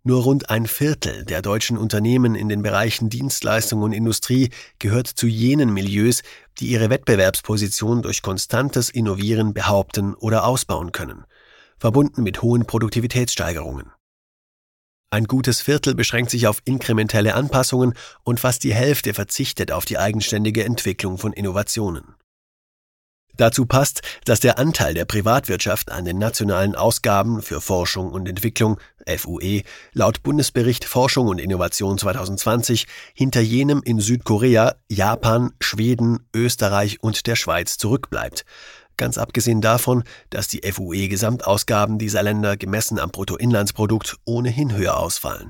Nur rund ein Viertel der deutschen Unternehmen in den Bereichen Dienstleistung und Industrie gehört zu jenen Milieus, die ihre Wettbewerbsposition durch konstantes Innovieren behaupten oder ausbauen können, verbunden mit hohen Produktivitätssteigerungen. Ein gutes Viertel beschränkt sich auf inkrementelle Anpassungen und fast die Hälfte verzichtet auf die eigenständige Entwicklung von Innovationen. Dazu passt, dass der Anteil der Privatwirtschaft an den nationalen Ausgaben für Forschung und Entwicklung (FUE) laut Bundesbericht Forschung und Innovation 2020 hinter jenem in Südkorea, Japan, Schweden, Österreich und der Schweiz zurückbleibt. Ganz abgesehen davon, dass die FUE-Gesamtausgaben dieser Länder gemessen am Bruttoinlandsprodukt ohnehin höher ausfallen.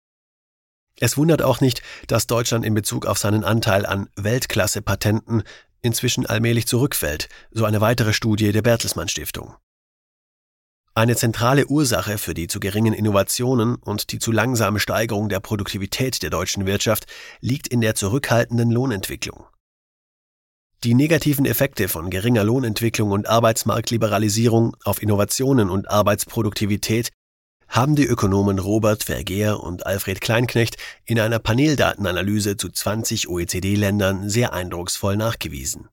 Es wundert auch nicht, dass Deutschland in Bezug auf seinen Anteil an Weltklasse-Patenten inzwischen allmählich zurückfällt, so eine weitere Studie der Bertelsmann Stiftung. Eine zentrale Ursache für die zu geringen Innovationen und die zu langsame Steigerung der Produktivität der deutschen Wirtschaft liegt in der zurückhaltenden Lohnentwicklung. Die negativen Effekte von geringer Lohnentwicklung und Arbeitsmarktliberalisierung auf Innovationen und Arbeitsproduktivität haben die Ökonomen Robert Vergeer und Alfred Kleinknecht in einer Paneldatenanalyse zu 20 OECD-Ländern sehr eindrucksvoll nachgewiesen.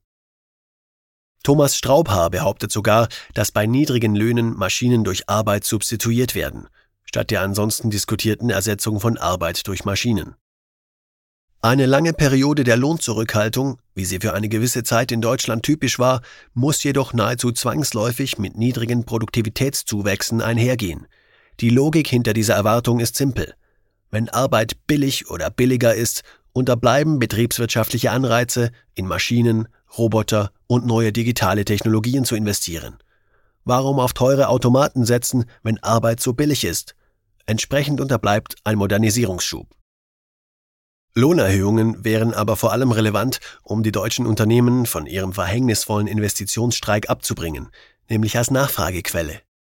Thomas Straubhaar behauptet sogar, dass bei niedrigen Löhnen Maschinen durch Arbeit substituiert werden, statt der ansonsten diskutierten Ersetzung von Arbeit durch Maschinen. Eine lange Periode der Lohnzurückhaltung, wie sie für eine gewisse Zeit in Deutschland typisch war, muss jedoch nahezu zwangsläufig mit niedrigen Produktivitätszuwächsen einhergehen. Die Logik hinter dieser Erwartung ist simpel. Wenn Arbeit billig oder billiger ist, unterbleiben betriebswirtschaftliche Anreize, in Maschinen, Roboter und neue digitale Technologien zu investieren. Warum auf teure Automaten setzen, wenn Arbeit so billig ist? Entsprechend unterbleibt ein Modernisierungsschub. Lohnerhöhungen wären aber vor allem relevant, um die deutschen Unternehmen von ihrem verhängnisvollen Investitionsstreik abzubringen, nämlich als Nachfragequelle.